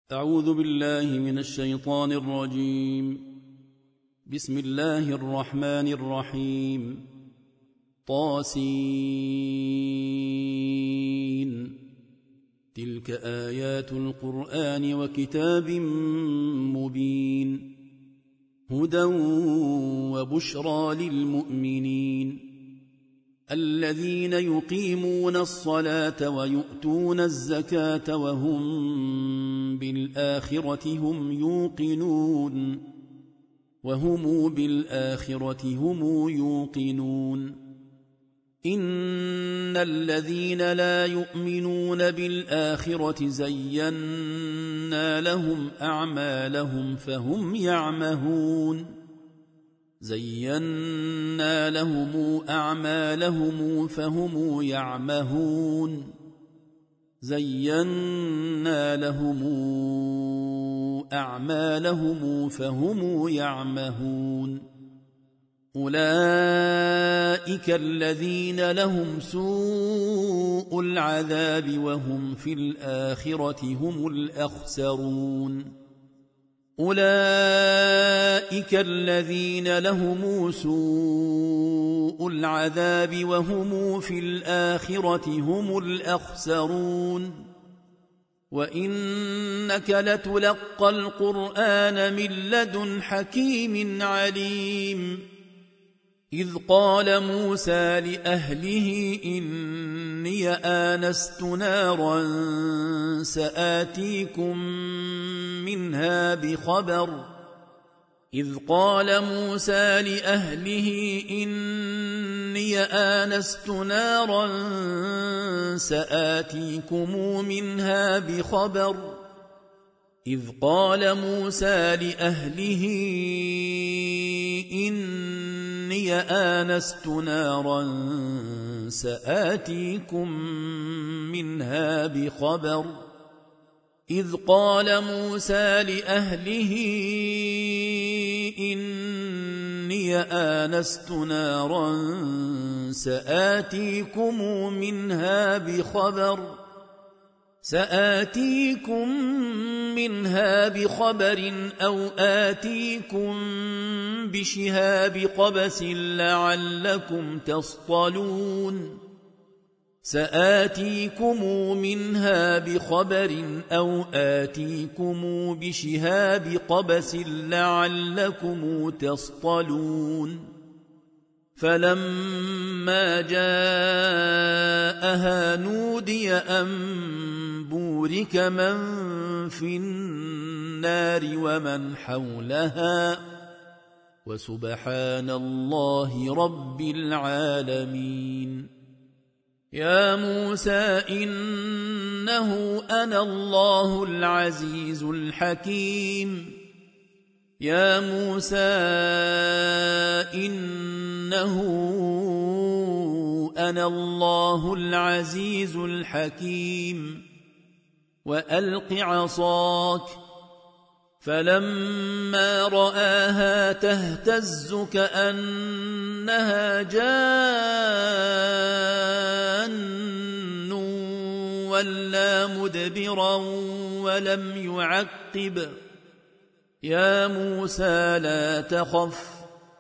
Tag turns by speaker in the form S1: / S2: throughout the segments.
S1: أعوذ بالله من الشيطان الرجيم. بسم الله الرحمن الرحيم. طاسين. تلك آيات القرآن وكتاب مبين، هدى وبشرى للمؤمنين الذين يقيمون الصلاة ويؤتون الزكاة وهم بالآخرة هم يوقنون. إن الذين لا يؤمنون بالآخرة زينا لهم أعمالهم فهم يعمهون. أولئك الذين لهم سوء العذاب وهم في الآخرة هم الأخسرون. وإنك لتلقى القرآن من لدن حكيم عليم. إذ قال موسى لأهله إني آنست نارا سآتيكم منها بخبر أو آتيكم بشهاب قبس لعلكم تصطلون. فلما جاءها نودي أن بورك من في النار ومن حولها وسبحان الله رب العالمين. يا موسى إنه أنا الله العزيز الحكيم. وألق عصاك. فلما رآها تهتز كأنها جان ولا مدبرا ولم يعقب. يا موسى لا تخف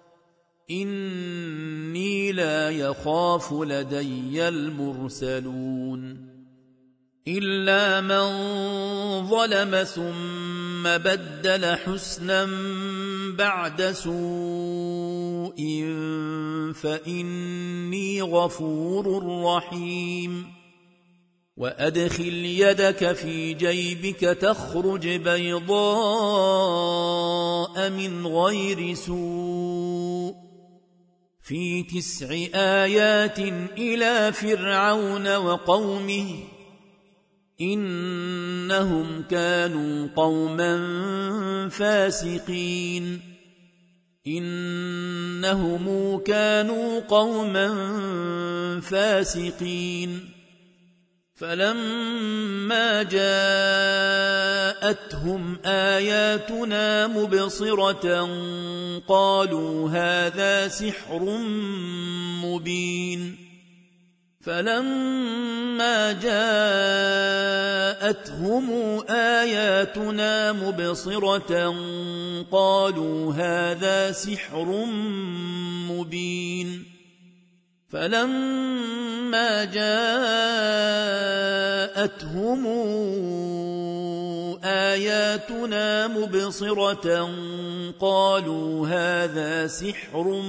S1: إني لا يخاف لدي المرسلون. إلا من ظلم ثم بدل حسنا بعد سوء فإني غفور رحيم. وأدخل يدك في جيبك تخرج بيضاء من غير سوء في 9 آيات إلى فرعون وقومه إنهم كانوا قوما فاسقين. فلما جاءتهم آياتنا مبصرة قالوا هذا سحر مبين. فلما جاءتهم آياتنا مبصرة قالوا هذا سحر مبين فلما جاءتهم آياتنا مبصرة قالوا هذا سحر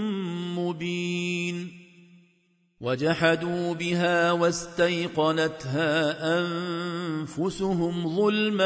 S1: مبين وجحدوا بها واستيقنتها أنفسهم ظلما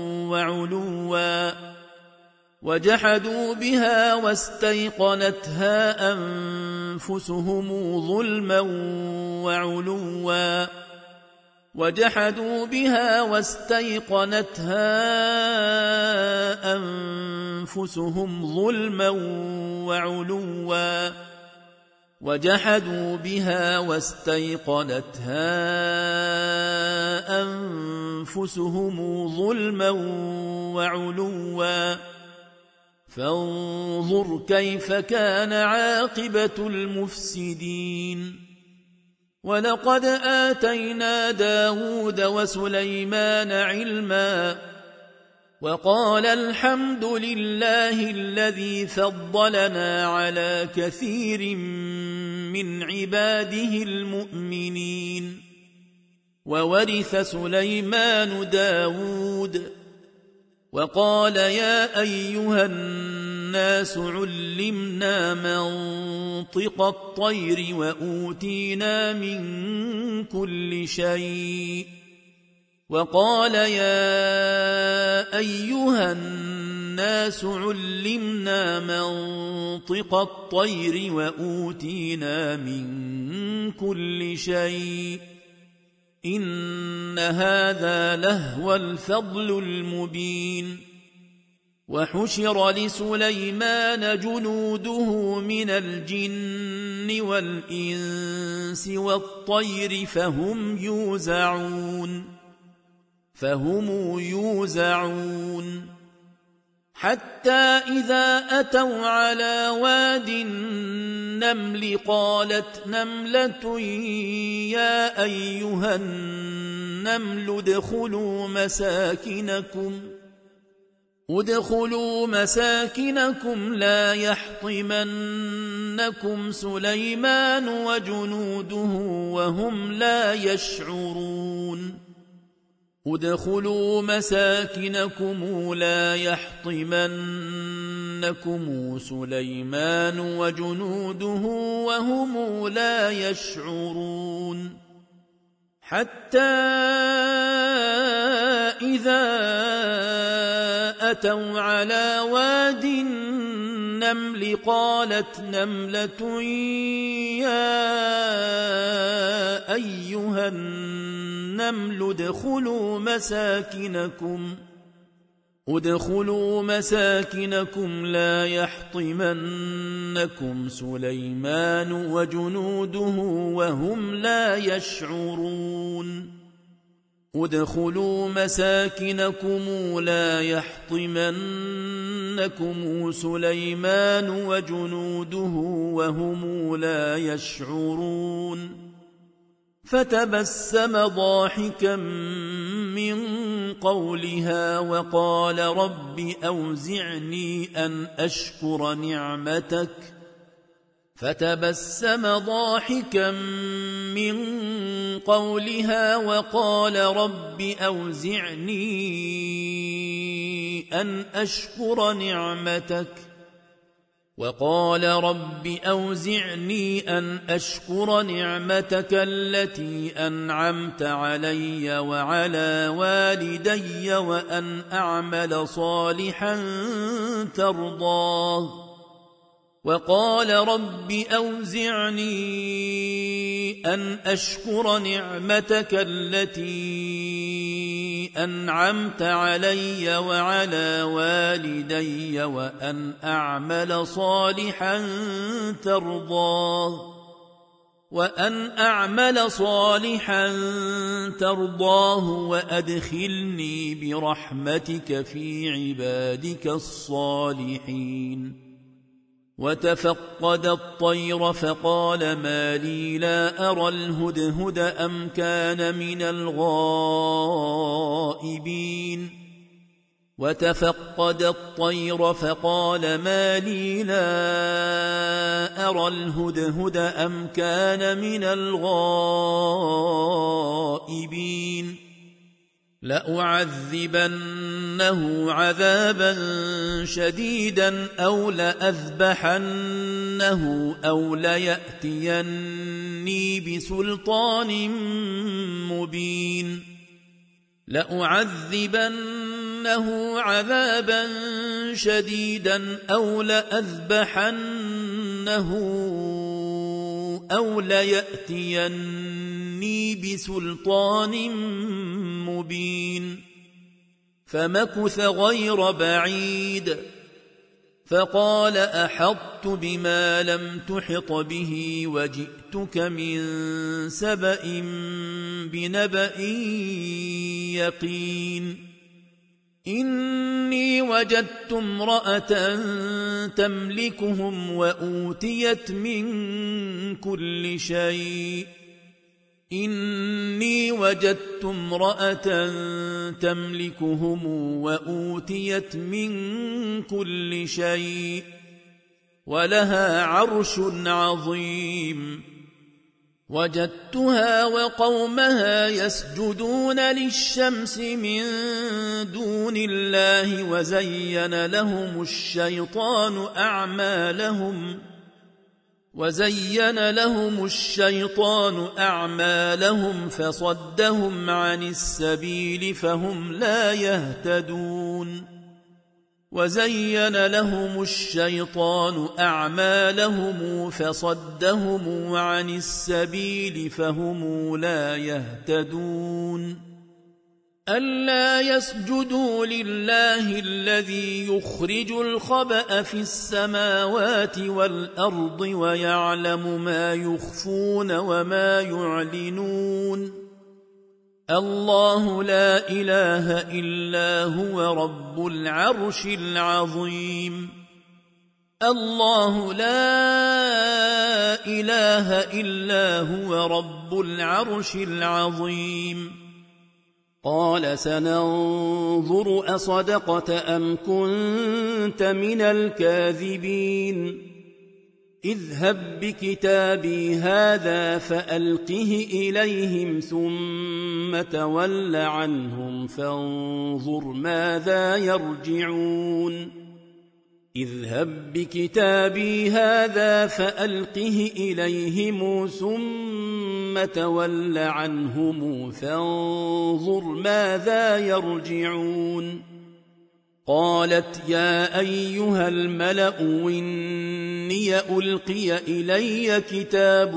S1: وجحدوا بها واستيقنتها أنفسهم ظلما وعلوا فانظر كيف كان عاقبة المفسدين ولقد آتينا داود وسليمان علما وقال الحمد لله الذي فضلنا على كثير من عباده المؤمنين وورث سليمان داود وقال يا أيها الناس علمنا منطق الطير وأوتينا من كل شيء وقال يا أيها الناس علمنا منطق الطير وأوتينا من كل شيء إن هذا لهو الفضل المبين وحشر لسليمان جنوده من الجن والإنس والطير فهم يوزعون حتى إذا أتوا على واد النمل قالت نملة يا أيها النمل ادخلوا مساكنكم لا يحطمنكم سليمان وجنوده وهم لا يشعرون ادخلوا مساكنكم لا يحطمنكم سليمان وجنوده وهم لا يشعرون حتى إذا أتوا على واد النمل قالت نملة يا أيها النمل ادخلوا مساكنكم لا يحطمنكم سليمان وجنوده وهم لا يشعرون ادخلوا مساكنكم لا يحطمنكم سليمان وجنوده وهم لا يشعرون فتبسم ضاحكا من قولها وقال رب أوزعني أن أشكر نعمتك التي أنعمت علي وعلى والدي وأن أعمل صالحا ترضاه وقال رب أوزعني أن أشكر نعمتك التي أنعمت علي وعلى والدي وأن أعمل صالحا ترضاه وأدخلني برحمتك في عبادك الصالحين وتفقد الطير فقال ما لي لا أرى الهدهد أم كان من الغائبين وتفقد الطير فقال ما لي لا أرى الهدهد أم كان من الغائبين لأعذبنه عذابا شديدا أو لأذبحنه أو ليأتيني بسلطان مبين لأعذبنه عذابا شديدا أو لأذبحنه أو ليأتيني بسلطان مبين فمكث غير بعيد فقال أحطت بما لم تحط به وجئتك من سبأ بنبأ يقين إني وجدت امرأة تملكهم وأوتيت من كل شيء إني وجدت امرأة تملكهم وأوتيت من كل شيء ولها عرش عظيم وجدتها وقومها يسجدون للشمس من دون الله وزين لهم الشيطان أعمالهم فصدهم عن السبيل فهم لا يهتدون وزين لهم الشيطان أعمالهم فصدهم عن السبيل فهم لا يهتدون ألا يسجدوا لله الذي يخرج الخبأ في السماوات والأرض ويعلم ما يخفون وما يعلنون الله لا إله إلا هو رب العرش العظيم الله لا إله إلا هو رب العرش العظيم قال سننظر أصدقت أم كنت من الكاذبين اذهب بكتابي هذا فألقه إليهم ثم تول عنهم فانظر ماذا يرجعون اذهب بكتابي هذا فألقه إليهم ثم تول عنهم فانظر ماذا يرجعون قالت يا أيها الملأ إني ألقي إلي كتاب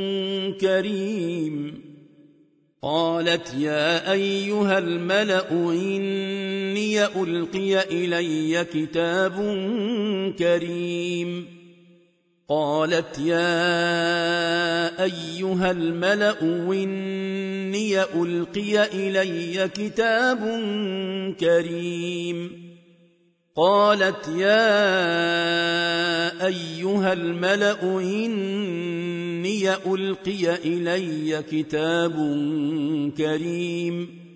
S1: كريم قالت يا أيها الملأ إني ألقي إلي كتاب كريم قالت يا أيها الملأ إني ألقي إلي كتاب كريم قالت يا أيها الملأ إني ألقي إلي كتاب كريم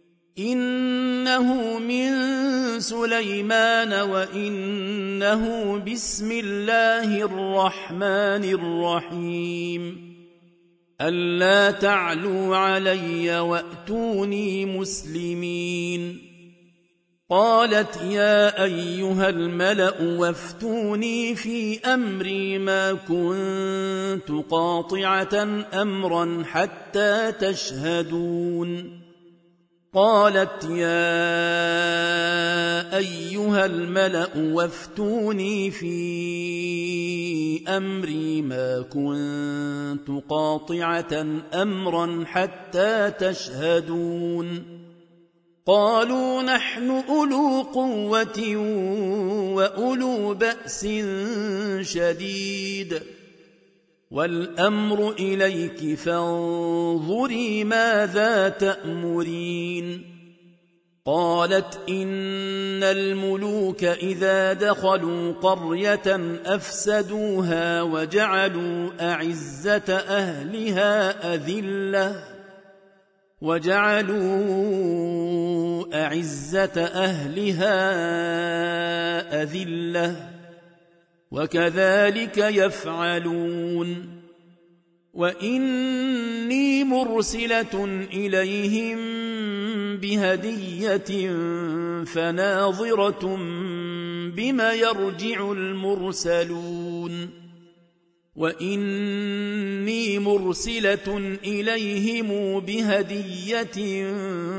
S1: إنه من سليمان وإنه بسم الله الرحمن الرحيم ألا تعلوا علي وأتوني مسلمين قالت يا أيها الملأ وافتوني في أمري ما كنت قاطعة أمرا حتى تشهدون قالت يا أيها الملأ وافتوني في أمري ما كنت قاطعة أمرا حتى تشهدون قالوا نحن أولو قوة وأولو بأس شديد والأمر إليك فانظري ماذا تأمرين قالت إن الملوك إذا دخلوا قرية أفسدوها وجعلوا أعزة أهلها أذلة وكذلك يفعلون وإني مرسلة إليهم بهدية فناظرة بما يرجع المرسلون وإني مرسلة إليهم بهدية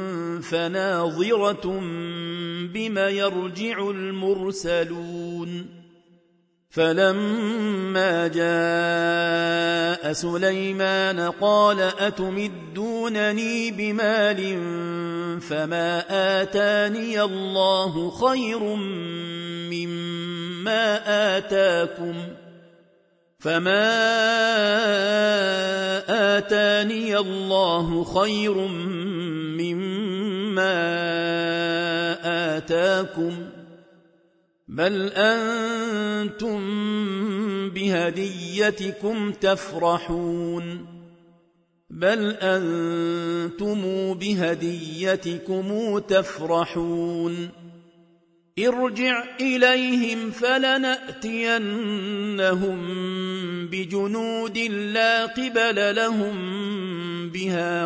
S1: فناظرة بما يرجع المرسلون فلما جاء سليمان قال أتمدونني بمال فما آتاني الله خير مما آتاكم بل أنتم بهديتكم تفرحون ارجع إليهم فلنأتينهم بجنود لا قبل لهم بها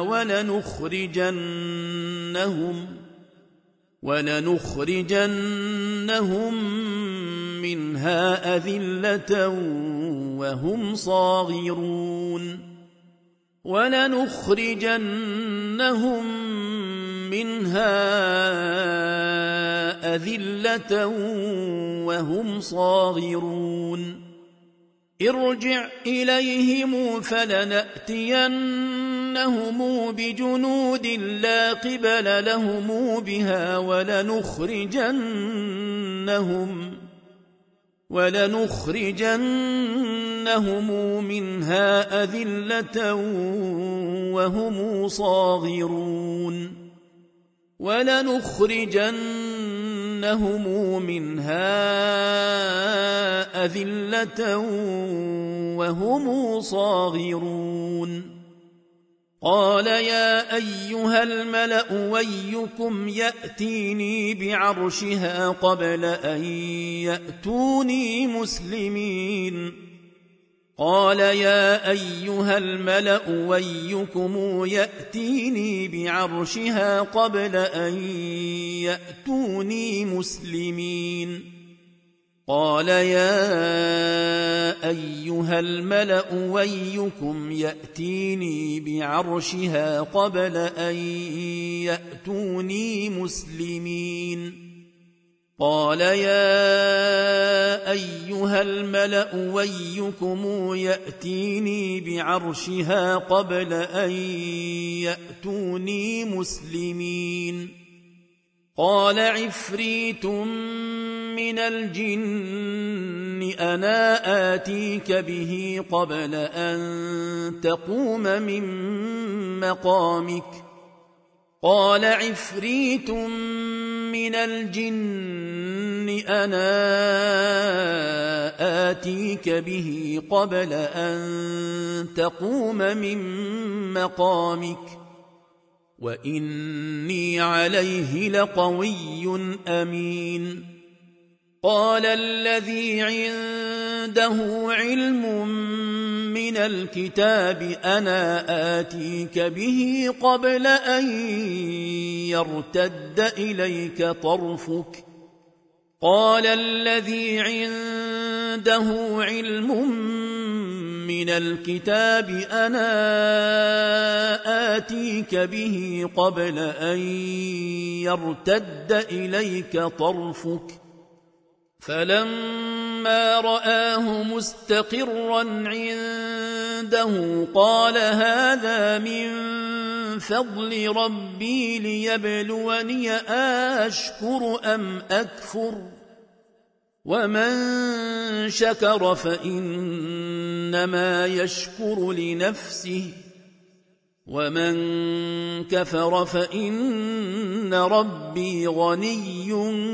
S1: ولنخرجنهم منها أذلة وهم صاغرون ارجع إليهم فلنأتينهم بجنود لا قبل لهم بها ولنخرجنهم منها أذلة وهم صاغرون قال يا أيها الملأ ويكم يأتيني بعرشها قبل أن يأتوني مسلمين قال يا أيها الملأ ويكم يأتيني بعرشها قبل أن يأتوني مسلمين قال يا أيها الملأ ويكم يأتيني بعرشها قبل أن يأتوني مسلمين قال عفريت من الجن أنا آتيك به قبل أن تقوم من مقامك وإني عليه لقوي أمين قال الذي عنده علم من الكتاب أنا آتيك به قبل أن يرتد إليك طرفك قال الذي عنده علم من الكتاب أنا آتيك به قبل أن يرتد إليك طرفك فلما رآه مستقرا عنده قال هذا من فضل ربي ليبلوني أشكر أم أكفر ومن شكر فإنما يشكر لنفسه ومن كفر فإن ربي غني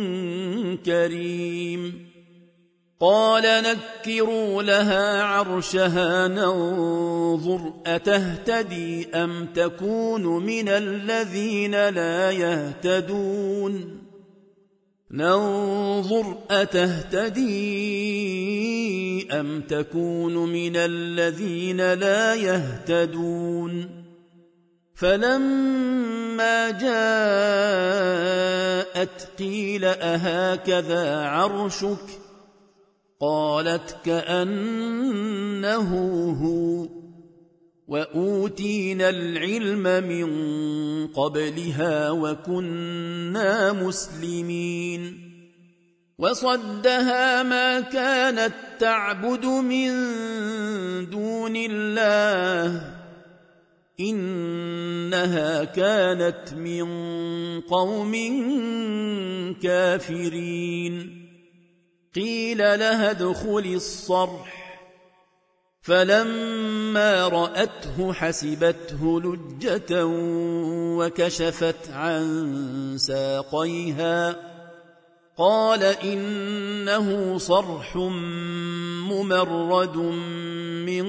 S1: كريم قال نكروا لها عرشها ننظر أتهتدي أم تكون من الذين لا يهتدون ننظر أتهتدي أم تكون من الذين لا يهتدون فلما جاءت قيل أهكذا عرشك قالت كأنه هو وأوتينا العلم من قبلها وكنا مسلمين وصدها ما كانت تعبد من دون الله إنها كانت من قوم كافرين قيل لها ادخلي الصرح فلما رأته حسبته لجة وكشفت عن ساقيها قال إنه صرح ممرد من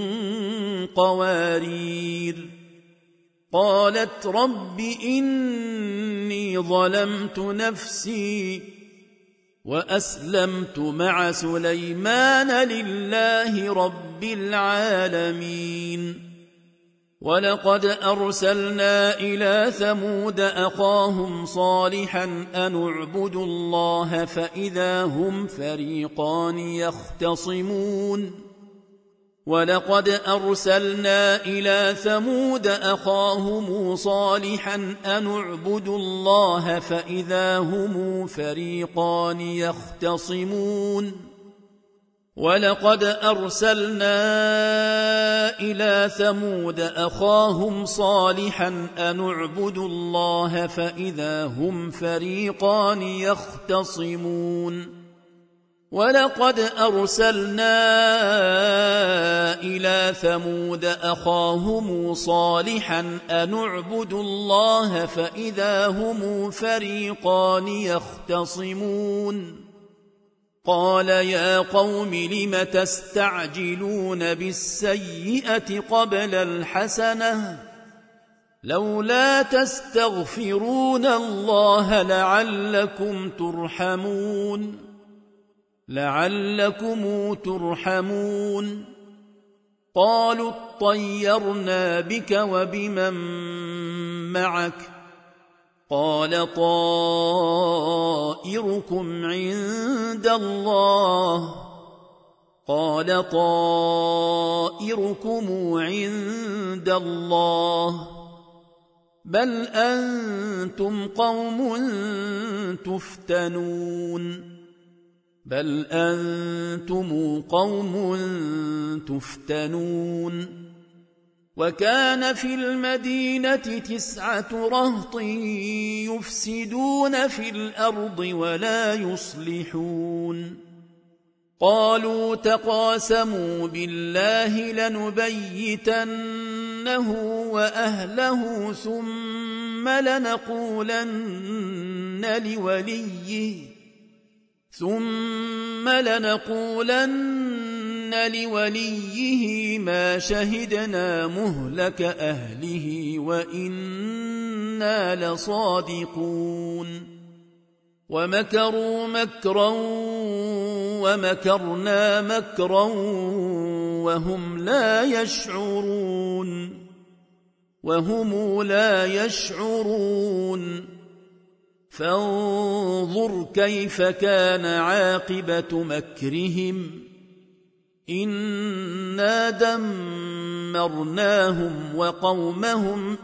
S1: قوارير قالت رب إني ظلمت نفسي وأسلمت مع سليمان لله رب العالمين ولقد أرسلنا إلى ثمود أخاهم صالحا أن اعبدوا الله فإذا هم فريقان يختصمون ولقد أرسلنا إلى ثمود أخاهم صالحا أن اعبدوا الله فإذا هم فريقان يختصمون ولقد أرسلنا إلى ثمود أخاهم صالحا أن اعبدوا الله فإذا هم فريقان يختصمون ولقد أرسلنا إلى ثمود أخاهم صالحا أن اعبدوا الله فإذا هم فريقان يختصمون قال يا قوم لم تستعجلون بالسيئة قبل الحسنة لولا تستغفرون الله لعلكم ترحمون قالوا اطيرنا بك وبمن معك قال طائركم عند الله بل أنتم قوم تفتنون وكان في المدينة 9 رهط يفسدون في الأرض ولا يصلحون قالوا تقاسموا بالله لنبيتنه وأهله ثم لنقولن لوليه ما شهدنا مهلك أهله وإنا لصادقون ومكروا مكرا ومكرنا مكرا وهم لا يشعرون فانظر كيف كان عاقبة مكرهم إنا دمرناهم وقومهم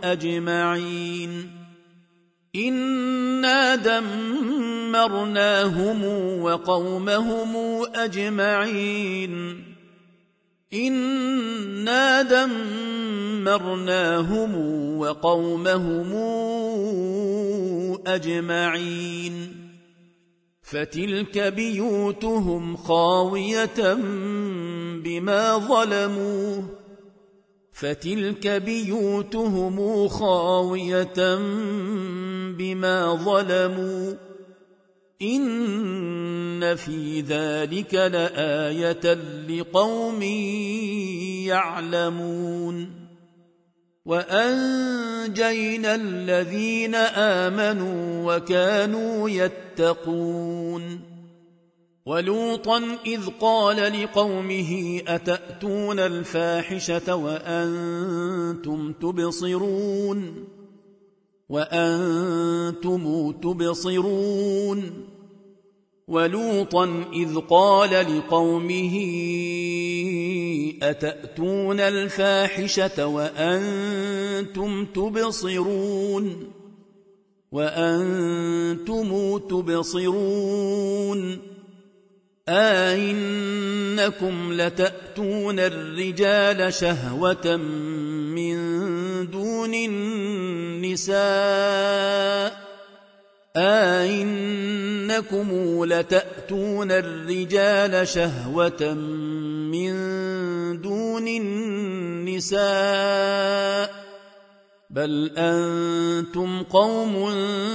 S1: أجمعين فتلك بيوتهم خاوية بما ظلموا فتلك بيوتهم خاوية بما ظلموا إن في ذلك لآية لقوم يعلمون وأنجينا الذين آمنوا وكانوا يتقون ولوطا إذ قال لقومه أتأتون الفاحشة وأنتم تبصرون ولوطا إذ قال لقومه أتأتون الفاحشة وأنتم تبصرون أئنكم لتأتون الرجال شهوة من دون النساء بل أنتم قوم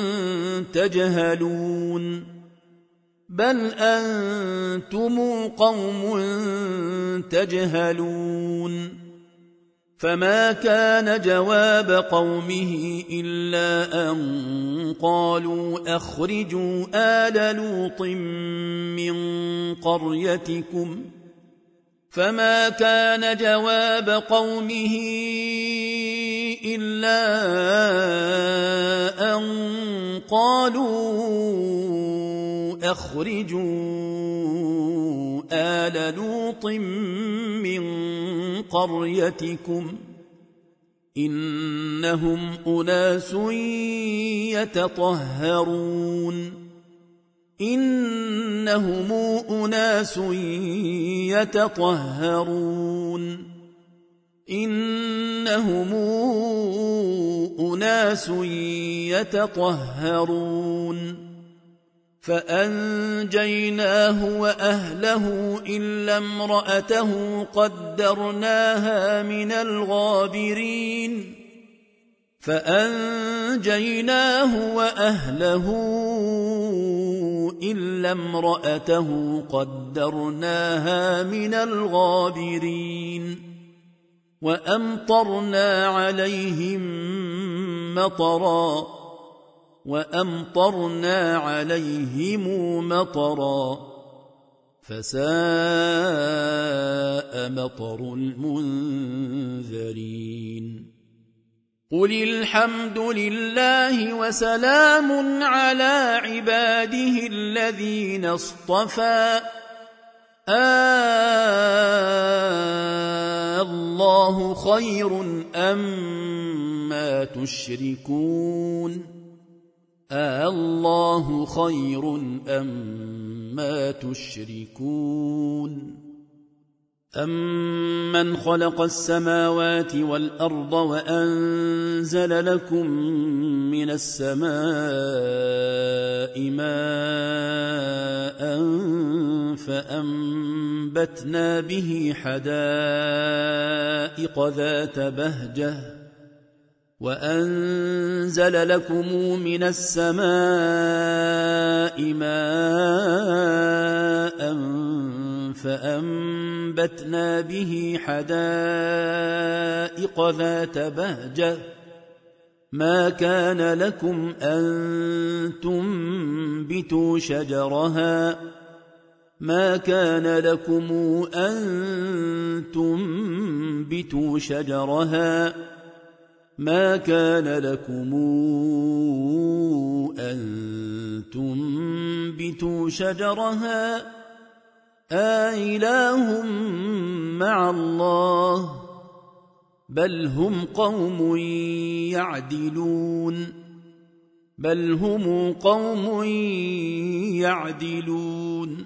S1: تجهلون فما كان جواب قومه إلا أن قالوا أخرجوا آل لوط من قريتكم إنهم أناس يتطهرون فأنجيناه وأهله إلا امرأته قدرناها من الغابرين وأمطرنا عليهم مطرا فساء مطر المنذرين قل الحمد لله وسلام على عباده الذين اصطفى الله خير أما تشركون أمن خلق السماوات والأرض وأنزل لكم من السماء ماء فأنبتنا به حدائق ذات بهجة وأنزل لكم من السماء ماء فأنبتنا به حدائق ذات بهجة ما كان لكم أن تنبتوا شجرها آإله مع الله بل هم قوم يعدلون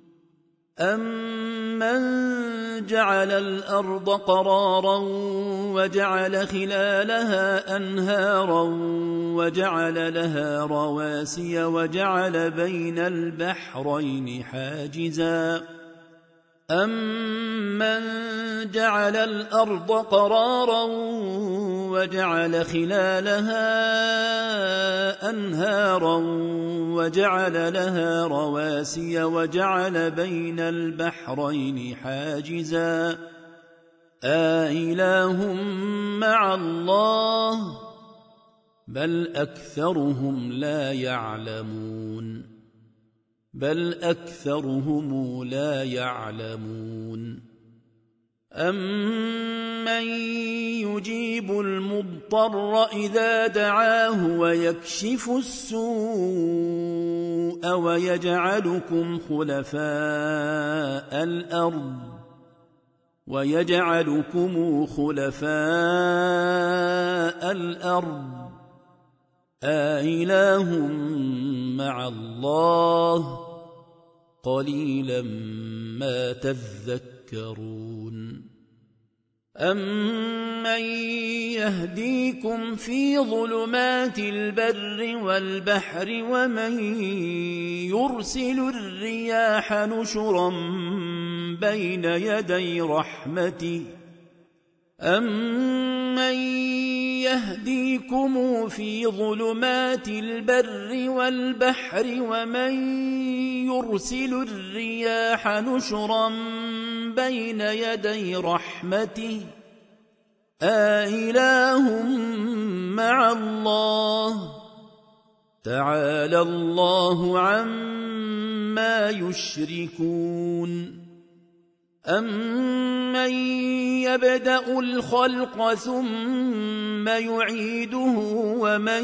S1: أمن جعل الأرض قرارا وجعل خلالها أنهارا وجعل لها رواسي وجعل بين البحرين حاجزا أَمَّنْ جَعَلَ الْأَرْضَ قَرَارًا وَجَعَلَ خِلَالَهَا أَنْهَارًا وَجَعَلَ لَهَا رَوَاسِيَ وَجَعَلَ بَيْنَ الْبَحْرَيْنِ حَاجِزًا أَإِلَٰهٌ مَّعَ اللَّهِ بَلْ أَكْثَرُهُمْ لَا يَعْلَمُونَ أَمَّن يُجِيبُ الْمُضْطَرَّ إِذَا دَعَاهُ وَيَكْشِفُ السُّوءَ وَيَجْعَلُكُمْ خُلَفَاءَ الْأَرْضِ أَإِلَٰهٌ مَّعَ اللَّهِ قَلِيلًا مَا تَذَكَّرُونَ أَمَّن يَهْدِيكُمْ فِي ظُلُمَاتِ الْبَرِّ وَالْبَحْرِ وَمَن يُرْسِلُ الرِّيَاحَ نُشُرًا بَيْنَ يَدَيْ رَحْمَتِهِ أَمَّن يَهْدِيكُمْ في ظُلُمَاتِ الْبَرِّ وَالْبَحْرِ وَمَن يُرْسِلُ الرِّيَاحَ نُشُرًا بَيْنَ يَدَيْ رَحْمَتِهِ أَإِلَٰهٌ مَّعَ اللَّهِ تَعَالَى اللَّهُ عَمَّا يُشْرِكُونَ أَمَّن يَبْدَأُ الْخَلْقَ ثُمَّ يُعِيدُهُ وَمَن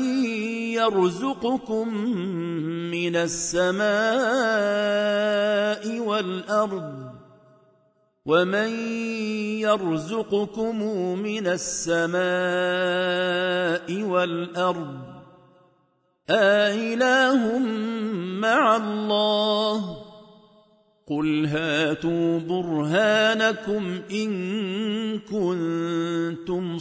S1: يَرْزُقُكُم مِّنَ السَّمَاءِ وَالْأَرْضِ أَإِلَٰهٌ مَّعَ اللَّهِ قُلْ هَاتُوا بُرْهَانَكُمْ إِن كُنتُمْ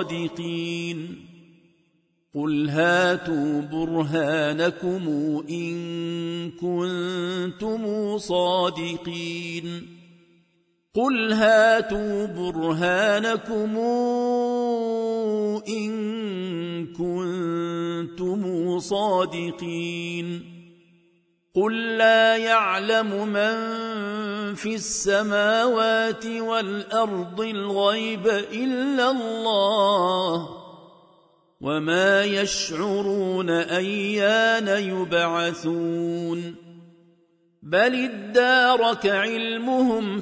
S1: صَادِقِينَ قُل لَّا يَعْلَمُ مَن فِي السَّمَاوَاتِ وَالْأَرْضِ الْغَيْبَ إِلَّا اللَّهُ وَمَا يَشْعُرُونَ أَيَّانَ يُبْعَثُونَ بَلِ ادَّارَكَ عِلْمُهُمْ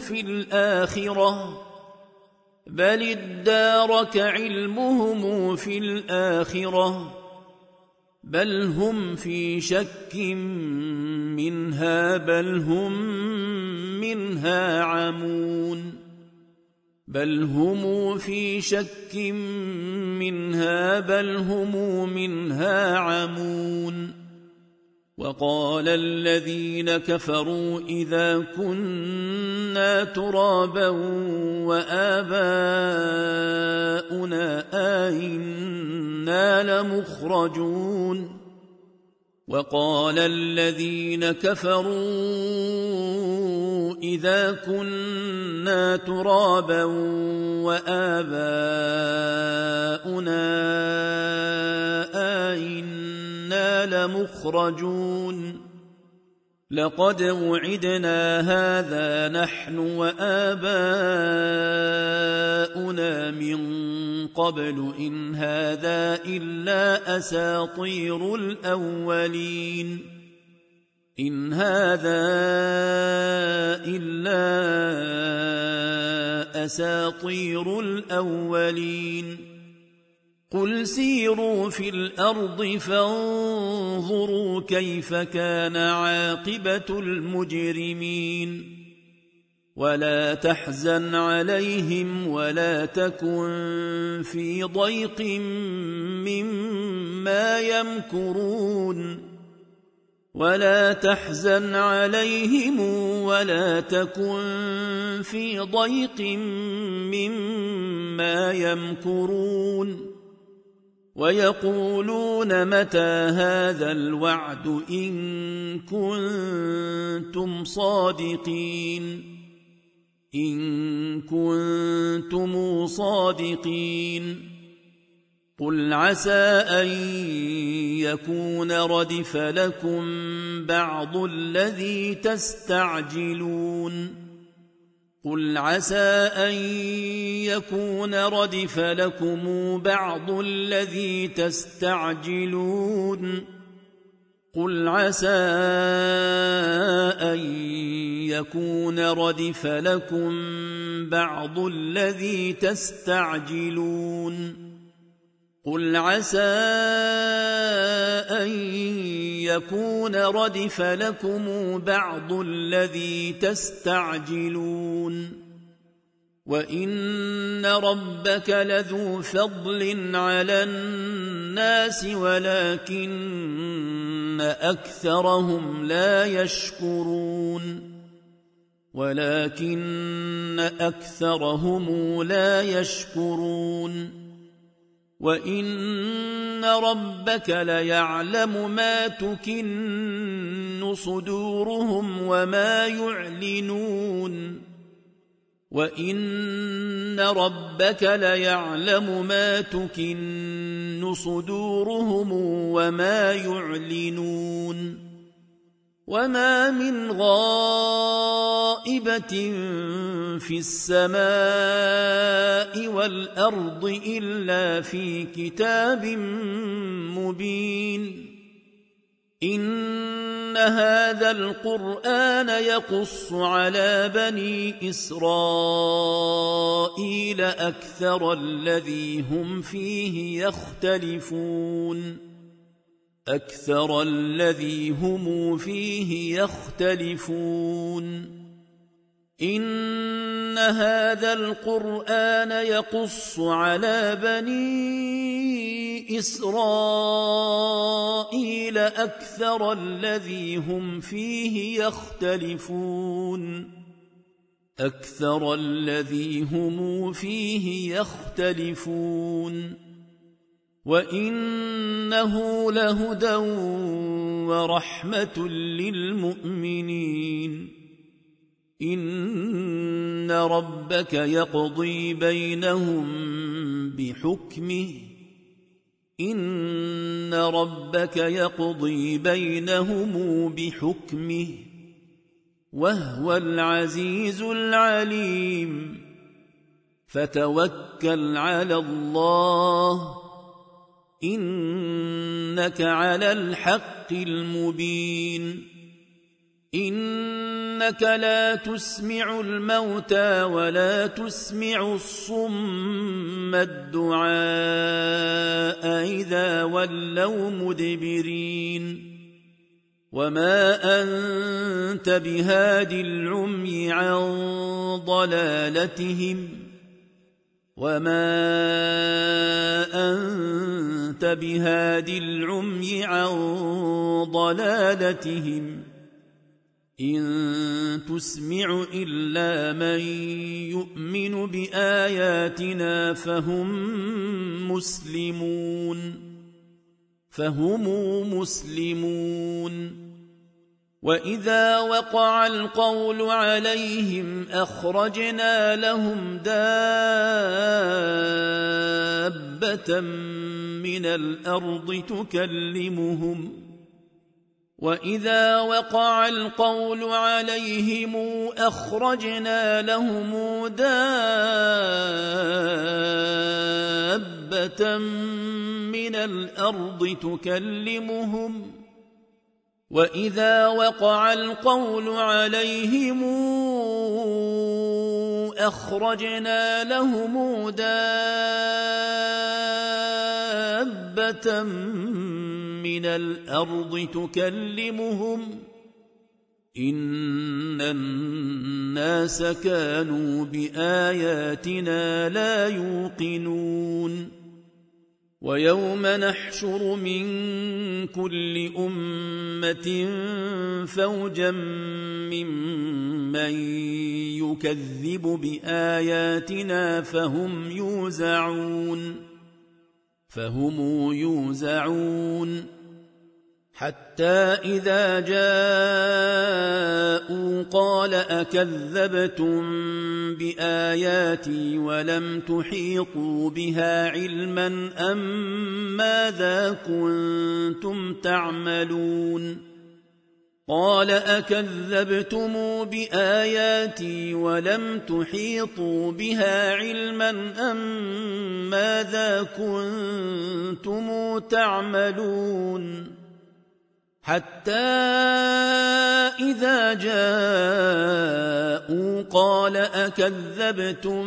S1: فِي الْآخِرَةِ بَلْ هُمْ فِي شَكٍّ مِّنْهَا بَلْ هُم مِّنْهَا عَمُونَ وَقَالَ الَّذِينَ كَفَرُوا إِذَا كُنَّا تُرَابًا وَآبَاؤُنَا أَإِنَّا لَمُخْرَجُونَ وَقَالَ الَّذِينَ كَفَرُوا إِذَا كُنَّا تُرَابًا وَآبَاؤُنَا أَإِنَّا لَمُخْرَجُونَ لَقَدْ وُعِدْنَا هَٰذَا نَحْنُ وَآبَاؤُنَا مِن قَبْلُ إِنْ هَٰذَا إِلَّا أَسَاطِيرُ الْأَوَّلِينَ قُلْ سِيرُوا فِي الْأَرْضِ فَانظُرُوا كَيْفَ كَانَ عَاقِبَةُ الْمُجْرِمِينَ وَلَا تَحْزَنْ عَلَيْهِمْ وَلَا تَكُن في ضَيْقٍ مِّمَّا يَمْكُرُونَ وَلَا تَحْزَنْ عَلَيْهِمْ وَلَا تَكُن في ضَيْقٍ مِّمَّا يَمْكُرُونَ وَيَقُولُونَ مَتَىٰ هَٰذَا الْوَعْدُ إِن كُنتُمْ صَادِقِينَ إن كنتم صادقين قل عسى أن يكون ردف لكم بعض الذي تستعجلون قل عسى أن يكون ردف لكم بعض الذي تستعجلون قل عسى أن يكون ردف لكم بعض الذي تستعجلون قل عسى أن يكون ردف لكم بعض الذي تستعجلون وإن ربك لذو فضل على الناس ولكن أكثرهم لا يشكرون وإن ربك ليعلم ما تكن صدورهم وما يعلنون وإن ربك ليعلم ما تكن صدورهم وما يعلنون وما من غائبة في السماء والأرض إلا في كتاب مبين إن هذا القرآن يقص على بني إسرائيل أكثر الذي هم فيه يختلفون إن هذا القرآن يقص على بني إسرائيل أكثر الذي هم فيه يختلفون وإنه لهدى ورحمة للمؤمنين إن ربك يقضي بينهم بحكمه وهو العزيز العليم فتوكل على الله إنك على الحق المبين إنك لا تسمع الموتى ولا تسمع الصم الدعاء إذا ولوا مدبرين وما أنت بهاد العمي عن ضلالتهم إن تسمع إلا من يؤمن بآياتنا فهم مسلمون وإذا وقع القول عليهم أخرجنا لهم دابة من الأرض تكلمهم وإذا وقع القول عليهم أخرجنا لهم دابة من الأرض تكلمهم إن الناس كانوا بآياتنا لا يوقنون ويوم نحشر من كل أمة فوجا ممن يكذب بآياتنا فهم يوزعون حتى إذا جاءوا قال أكذبتم بآياتي ولم تحيطوا بها علما أم ماذا كنتم تعملون قال أكذبتم بآياتي ولم تحيطوا بها علما أم ماذا كنتم تعملون حتى إذا جاءوا قال أكذبتم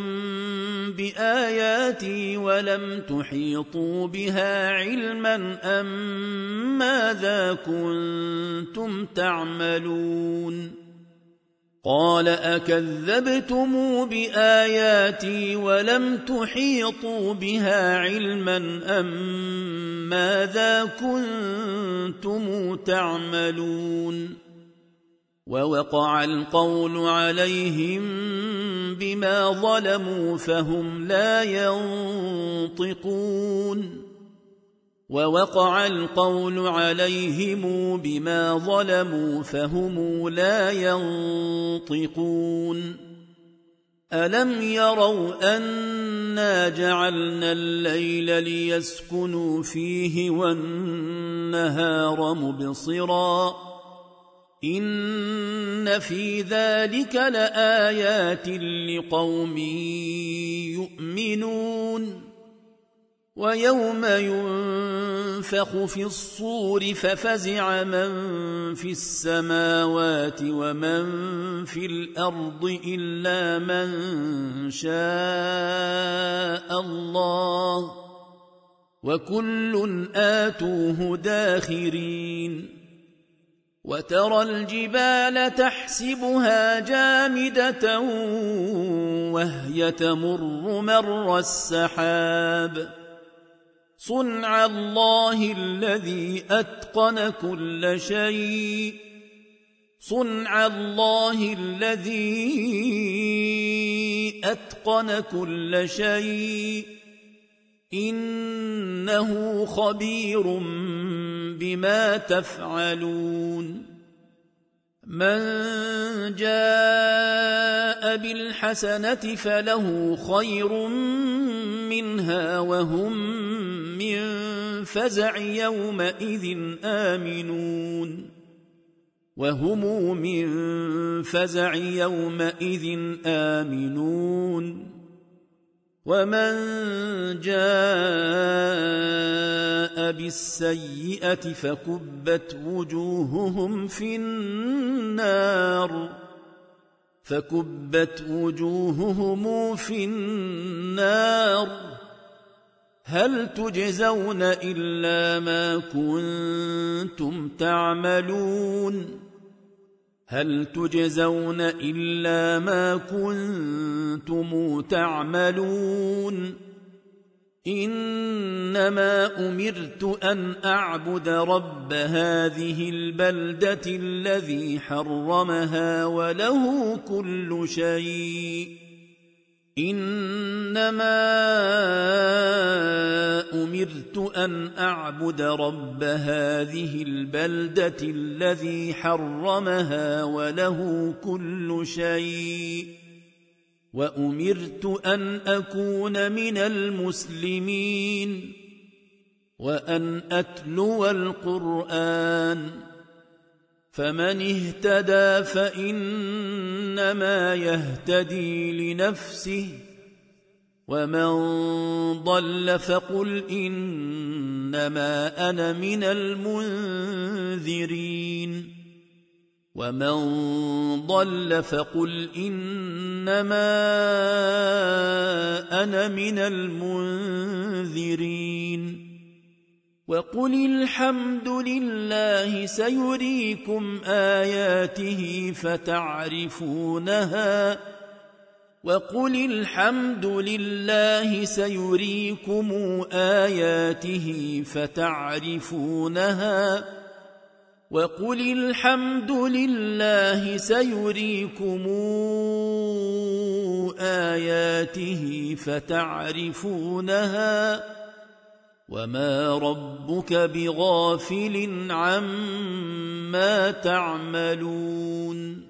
S1: بآياتي ولم تحيطوا بها علما أم ماذا كنتم تعملون قال أكذبتم بآياتي ولم تحيطوا بها علما أم ماذا كنتم تعملون ووقع القول عليهم بما ظلموا فهم لا ينطقون ووقع القول عليهم بما ظلموا فهم لا ينطقون ألم يروا أنا جعلنا الليل ليسكنوا فيه والنهار مبصرا إن في ذلك لآيات لقوم يؤمنون ويوم ينفخ في الصور ففزع من في السماوات ومن في الأرض إلا من شاء الله وكل آتوه داخرين وترى الجبال تحسبها جامدة وهي تمر مر السحاب صنع الله الذي أتقن كل شيء صنع الله الذي أتقن كل شيء إنه خبير بما تفعلون من جاء بالحسنة فله خير منها وهم من فزع يومئذ آمنون ومن جاء بالسيئة فكبت وجوههم في النار هل تجزون إلا ما كنتم تعملون إنما أمرت أن أعبد رب هذه البلدة الذي حرمها وله كل شيء وأمرت أن أكون من المسلمين وأن أتلو القرآن فمن اهتدى فإنما يهتدي لنفسه ومن ضل فقل إنما أنا من المنذرين وقل الحمد لله سيريكم آياته فتعرفونها وما ربك بغافل عما تعملون